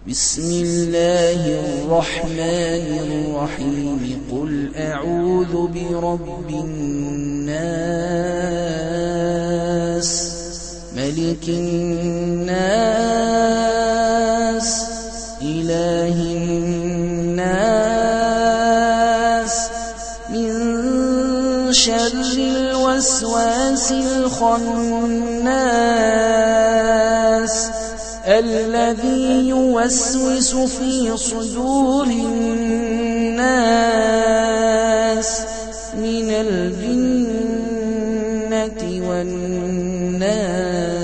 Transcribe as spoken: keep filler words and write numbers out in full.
بسم الله الرحمن الرحيم قل أعوذ برب الناس ملك الناس إله الناس من شر الوسواس الخناس الذي يوسوس في صدور الناس من الجنة والناس.